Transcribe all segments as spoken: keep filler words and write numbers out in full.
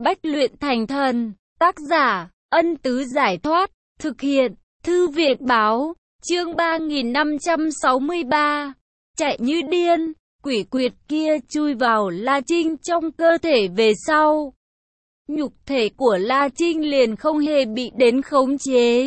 Bách luyện thành thần. Tác giả, Ân Tứ Giải Thoát. Thực hiện, Thư viện Báo. Chương ba nghìn năm trăm sáu mươi ba. Chạy như điên. Quỷ quyệt kia chui vào La Trinh trong cơ thể về sau. Nhục thể của La Trinh liền không hề bị đến khống chế.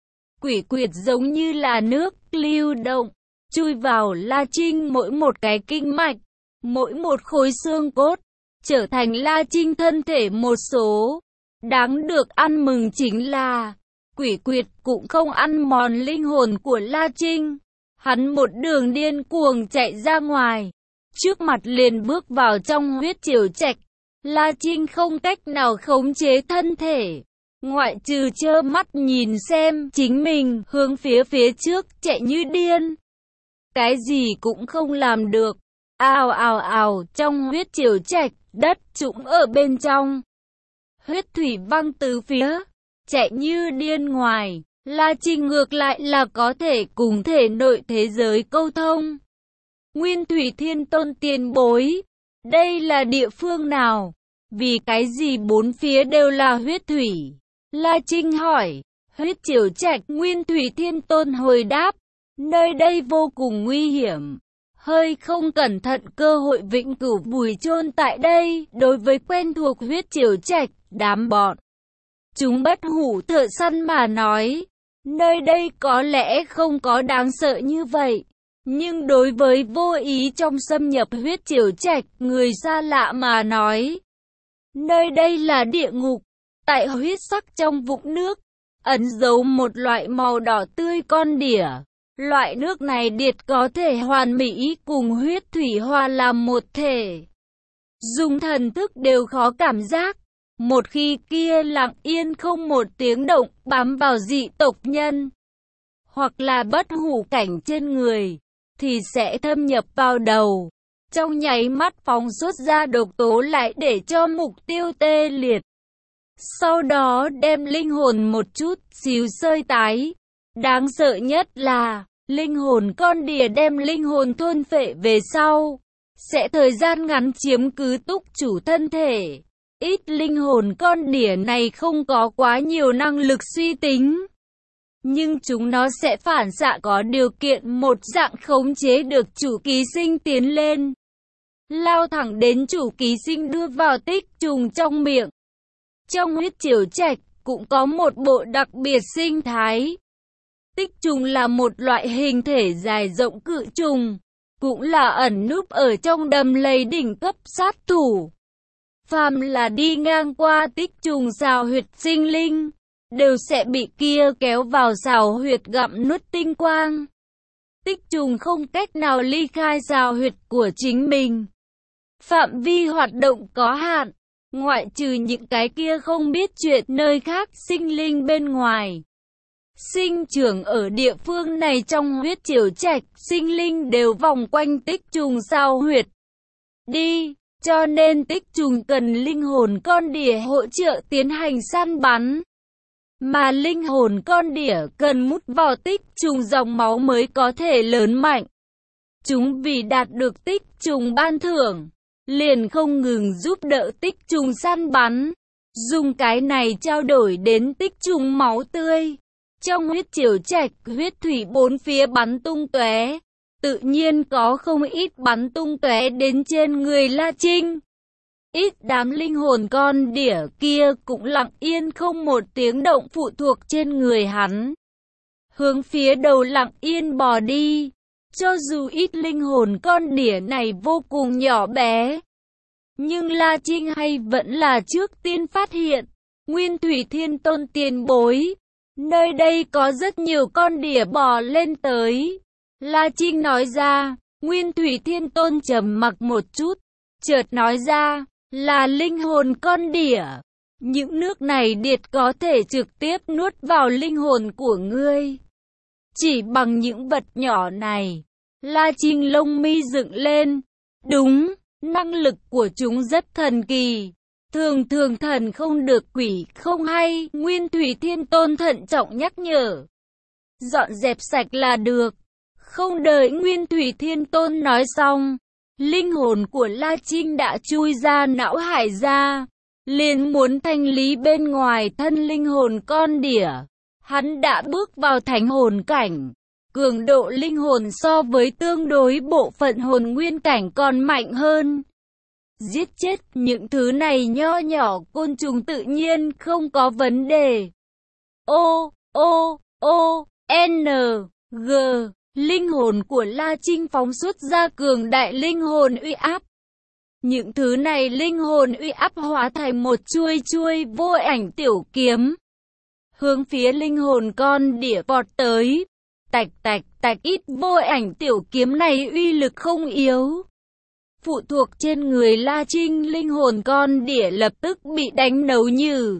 Quỷ quyệt giống như là nước lưu động, chui vào La Trinh mỗi một cái kinh mạch, mỗi một khối xương cốt, trở thành La Trinh thân thể một số. Đáng được ăn mừng chính là, quỷ quyệt cũng không ăn mòn linh hồn của La Trinh. Hắn một đường điên cuồng chạy ra ngoài, trước mặt liền bước vào trong huyết triều trạch. La Trinh không cách nào khống chế thân thể, ngoại trừ trơ mắt nhìn xem chính mình hướng phía phía trước chạy như điên. Cái gì cũng không làm được. Ào ào ào, trong huyết triều trạch, đất trũng ở bên trong. Huyết thủy văng từ phía, chạy như điên ngoài. La Trinh ngược lại là có thể cùng thể nội thế giới câu thông. Nguyên Thủy Thiên Tôn tiền bối, đây là địa phương nào? Vì cái gì bốn phía đều là huyết thủy? La Trinh hỏi. Huyết triều trạch. Nguyên Thủy Thiên Tôn hồi đáp, nơi đây vô cùng nguy hiểm. Hơi không cẩn thận cơ hội vĩnh cửu vùi chôn tại đây. Đối với quen thuộc huyết triều trạch, đám bọn chúng bất hủ thợ săn mà nói, nơi đây có lẽ không có đáng sợ như vậy. Nhưng đối với vô ý trong xâm nhập huyết triều trạch, người xa lạ mà nói, nơi đây là địa ngục. Tại huyết sắc trong vũng nước, ẩn giấu một loại màu đỏ tươi con đỉa. Loại nước này điệt có thể hoàn mỹ cùng huyết thủy hòa làm một thể. Dùng thần thức đều khó cảm giác. Một khi kia lặng yên không một tiếng động bám vào dị tộc nhân, hoặc là bất hủ cảnh trên người, thì sẽ thâm nhập vào đầu. Trong nháy mắt phóng xuất ra độc tố lại để cho mục tiêu tê liệt. Sau đó đem linh hồn một chút xíu sơi tái. Đáng sợ nhất là, linh hồn con đỉa đem linh hồn thôn phệ về sau, sẽ thời gian ngắn chiếm cứ túc chủ thân thể. Ít linh hồn con đỉa này không có quá nhiều năng lực suy tính, nhưng chúng nó sẽ phản xạ có điều kiện một dạng khống chế được chủ ký sinh tiến lên, lao thẳng đến chủ ký sinh đưa vào tích trùng trong miệng. Trong huyết triều trạch cũng có một bộ đặc biệt sinh thái. Tích trùng là một loại hình thể dài rộng cự trùng, cũng là ẩn núp ở trong đầm lầy đỉnh cấp sát thủ. Phàm là đi ngang qua tích trùng xào huyệt sinh linh, đều sẽ bị kia kéo vào xào huyệt gặm nuốt tinh quang. Tích trùng không cách nào ly khai xào huyệt của chính mình. Phạm vi hoạt động có hạn, ngoại trừ những cái kia không biết chuyện nơi khác sinh linh bên ngoài. Sinh trưởng ở địa phương này trong huyết triều trạch, sinh linh đều vòng quanh tích trùng xào huyệt đi. Cho nên tích trùng cần linh hồn con đỉa hỗ trợ tiến hành săn bắn. Mà linh hồn con đỉa cần mút vào tích trùng dòng máu mới có thể lớn mạnh. Chúng vì đạt được tích trùng ban thưởng, liền không ngừng giúp đỡ tích trùng săn bắn. Dùng cái này trao đổi đến tích trùng máu tươi. Trong huyết triều trạch, huyết thủy bốn phía bắn tung tóe. Tự nhiên có không ít bắn tung tóe đến trên người La Trinh. Ít đám linh hồn con đỉa kia cũng lặng yên không một tiếng động phụ thuộc trên người hắn, hướng phía đầu lặng yên bò đi. Cho dù ít linh hồn con đỉa này vô cùng nhỏ bé, nhưng La Trinh hay vẫn là trước tiên phát hiện. Nguyên Thủy Thiên Tôn tiền bối, nơi đây có rất nhiều con đỉa bò lên tới. La Trinh nói ra. Nguyên Thủy Thiên Tôn trầm mặc một chút, chợt nói ra, là linh hồn con đỉa. Những nước này điệt có thể trực tiếp nuốt vào linh hồn của ngươi. Chỉ bằng những vật nhỏ này. La Trinh lông mi dựng lên. Đúng, năng lực của chúng rất thần kỳ. Thường thường thần không được quỷ không hay. Nguyên Thủy Thiên Tôn thận trọng nhắc nhở. Dọn dẹp sạch là được. Không đợi Nguyên Thủy Thiên Tôn nói xong, linh hồn của La Trinh đã chui ra não hải ra. liền muốn thanh lý bên ngoài thân linh hồn con đỉa. Hắn đã bước vào thánh hồn cảnh. Cường độ linh hồn so với tương đối bộ phận hồn nguyên cảnh còn mạnh hơn. Giết chết những thứ này nho nhỏ côn trùng tự nhiên không có vấn đề. O, O, O, N, G. Linh hồn của La Trinh phóng xuất ra cường đại linh hồn uy áp. Những thứ này linh hồn uy áp hóa thành một chuôi chuôi vô ảnh tiểu kiếm. Hướng phía linh hồn con đỉa vọt tới. Tạch tạch tạch, ít vô ảnh tiểu kiếm này uy lực không yếu. Phụ thuộc trên người La Trinh, linh hồn con đỉa lập tức bị đánh nấu nhừ.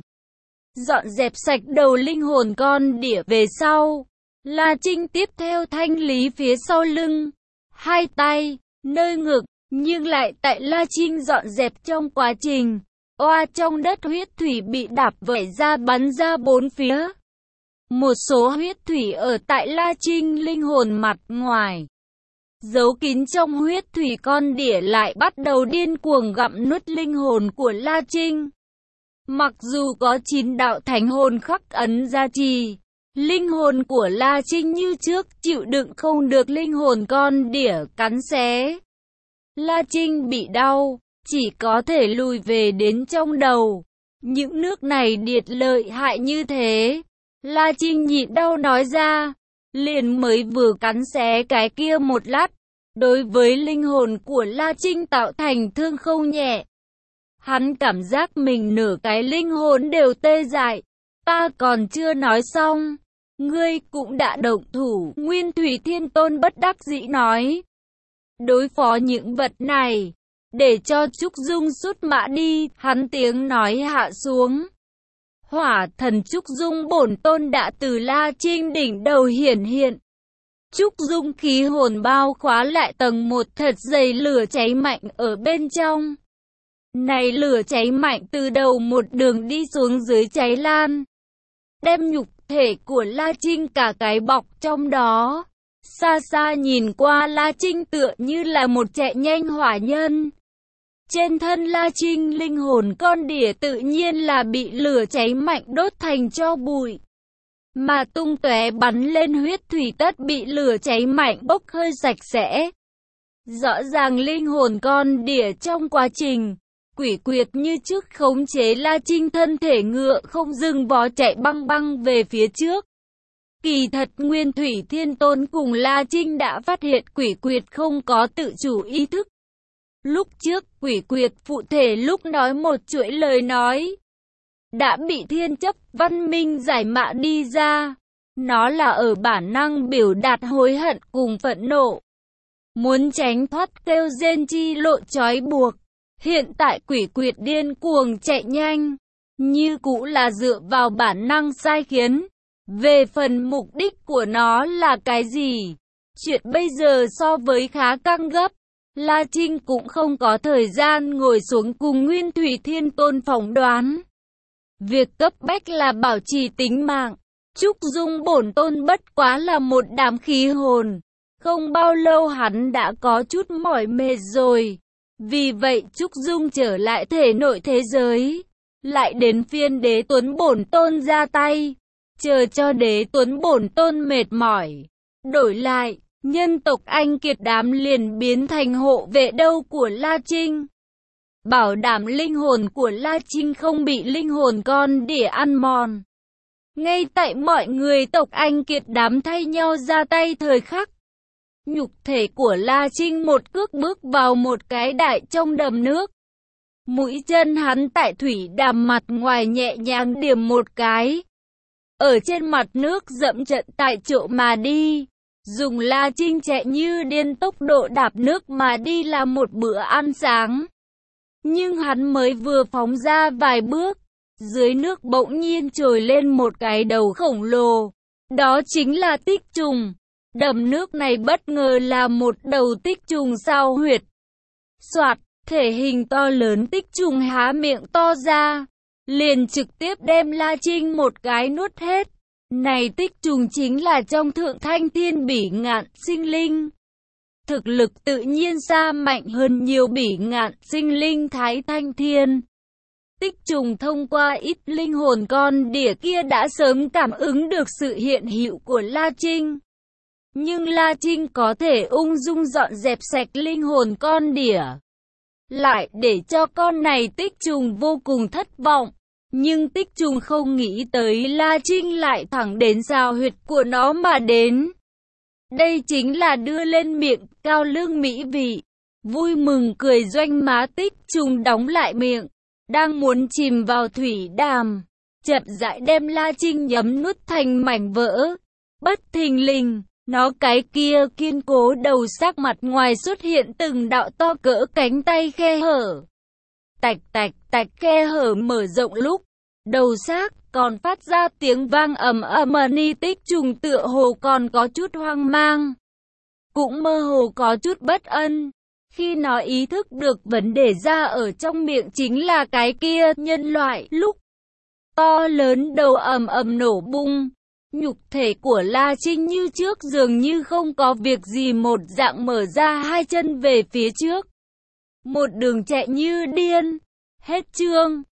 Dọn dẹp sạch đầu linh hồn con đỉa về sau. La Trinh tiếp theo thanh lý phía sau lưng, hai tay, nơi ngực, nhưng lại tại La Trinh dọn dẹp trong quá trình, oa trong đất huyết thủy bị đạp vẩy ra bắn ra bốn phía. Một số huyết thủy ở tại La Trinh linh hồn mặt ngoài. Giấu kín trong huyết thủy con đỉa lại bắt đầu điên cuồng gặm nuốt linh hồn của La Trinh. Mặc dù có chín đạo thánh hồn khắc ấn gia trì, linh hồn của La Trinh như trước chịu đựng không được linh hồn con đỉa cắn xé. La Trinh bị đau, chỉ có thể lùi về đến trong đầu. Những nước này điệt lợi hại như thế. La Trinh nhịn đau nói ra, liền mới vừa cắn xé cái kia một lát, đối với linh hồn của La Trinh tạo thành thương không nhẹ. Hắn cảm giác mình nửa cái linh hồn đều tê dại. Ta còn chưa nói xong, ngươi cũng đã động thủ. Nguyên Thủy Thiên Tôn bất đắc dĩ nói, đối phó những vật này, để cho Trúc Dung xuất mã đi. Hắn tiếng nói hạ xuống. Hỏa thần Trúc Dung bổn tôn đã từ La Trinh đỉnh đầu hiển hiện. Trúc Dung khí hồn bao khóa lại tầng một thật dày lửa cháy mạnh ở bên trong. Này lửa cháy mạnh từ đầu một đường đi xuống dưới cháy lan, đem nhục thể của La Trinh cả cái bọc trong đó. Xa xa nhìn qua, La Trinh tựa như là một chạy nhanh hỏa nhân. Trên thân La Trinh linh hồn con đỉa tự nhiên là bị lửa cháy mạnh đốt thành tro bụi. Mà tung tóe bắn lên huyết thủy tất bị lửa cháy mạnh bốc hơi sạch sẽ. Rõ ràng linh hồn con đỉa trong quá trình quỷ quyệt như trước khống chế La Trinh thân thể ngựa không dừng vó chạy băng băng về phía trước. Kỳ thật Nguyên Thủy Thiên Tôn cùng La Trinh đã phát hiện quỷ quyệt không có tự chủ ý thức. Lúc trước quỷ quyệt phụ thể lúc nói một chuỗi lời nói, đã bị thiên chấp văn minh giải mã đi ra. Nó là ở bản năng biểu đạt hối hận cùng phẫn nộ, muốn tránh thoát kêu rên chi lộ trói buộc. Hiện tại quỷ quyệt điên cuồng chạy nhanh, như cũ là dựa vào bản năng sai khiến. Về phần mục đích của nó là cái gì? Chuyện bây giờ so với khá căng gấp. La Trinh cũng không có thời gian ngồi xuống cùng Nguyên Thủy Thiên Tôn phỏng đoán. Việc cấp bách là bảo trì tính mạng. Trúc Dung bổn tôn bất quá là một đám khí hồn. Không bao lâu hắn đã có chút mỏi mệt rồi. Vì vậy Trúc Dung trở lại thể nội thế giới. Lại đến phiên Đế Tuấn bổn tôn ra tay. Chờ cho Đế Tuấn bổn tôn mệt mỏi. Đổi lại, nhân tộc Anh Kiệt đám liền biến thành hộ vệ đâu của La Trinh. Bảo đảm linh hồn của La Trinh không bị linh hồn con đỉa ăn mòn. Ngay tại mọi người tộc Anh Kiệt đám thay nhau ra tay thời khắc, nhục thể của La Trinh một cước bước vào một cái đại trong đầm nước. Mũi chân hắn tại thủy đàm mặt ngoài nhẹ nhàng điểm một cái. Ở trên mặt nước dẫm trận tại chỗ mà đi. Dùng La Trinh chạy như điên tốc độ đạp nước mà đi là một bữa ăn sáng. Nhưng hắn mới vừa phóng ra vài bước, dưới nước bỗng nhiên trồi lên một cái đầu khổng lồ. Đó chính là tích trùng. Đầm nước này bất ngờ là một đầu tích trùng sao huyệt. Soạt, thể hình to lớn tích trùng há miệng to ra, liền trực tiếp đem La Trinh một cái nuốt hết. Này tích trùng chính là trong thượng thanh thiên bỉ ngạn sinh linh. Thực lực tự nhiên xa mạnh hơn nhiều bỉ ngạn sinh linh thái thanh thiên. Tích trùng thông qua ít linh hồn con đỉa kia đã sớm cảm ứng được sự hiện hữu của La Trinh. Nhưng La Trinh có thể ung dung dọn dẹp sạch linh hồn con đỉa, lại để cho con này tích trùng vô cùng thất vọng. Nhưng tích trùng không nghĩ tới La Trinh lại thẳng đến giao huyệt của nó mà đến. Đây chính là đưa lên miệng cao lương mỹ vị. Vui mừng cười doanh má, tích trùng đóng lại miệng, đang muốn chìm vào thủy đàm, chậm rãi đem La Trinh nhấm nuốt thành mảnh vỡ. Bất thình lình, nó cái kia kiên cố đầu xác mặt ngoài xuất hiện từng đạo to cỡ cánh tay khe hở. Tạch tạch tạch, khe hở mở rộng lúc đầu xác còn phát ra tiếng vang ầm ầm. Ni tích trùng tựa hồ còn có chút hoang mang, cũng mơ hồ có chút bất an. Khi nó ý thức được vấn đề ra ở trong miệng chính là cái kia nhân loại, lúc to lớn đầu ầm ầm nổ bung, nhục thể của La Trinh như trước dường như không có việc gì một dạng mở ra hai chân về phía trước, một đường chạy như điên. Hết chương.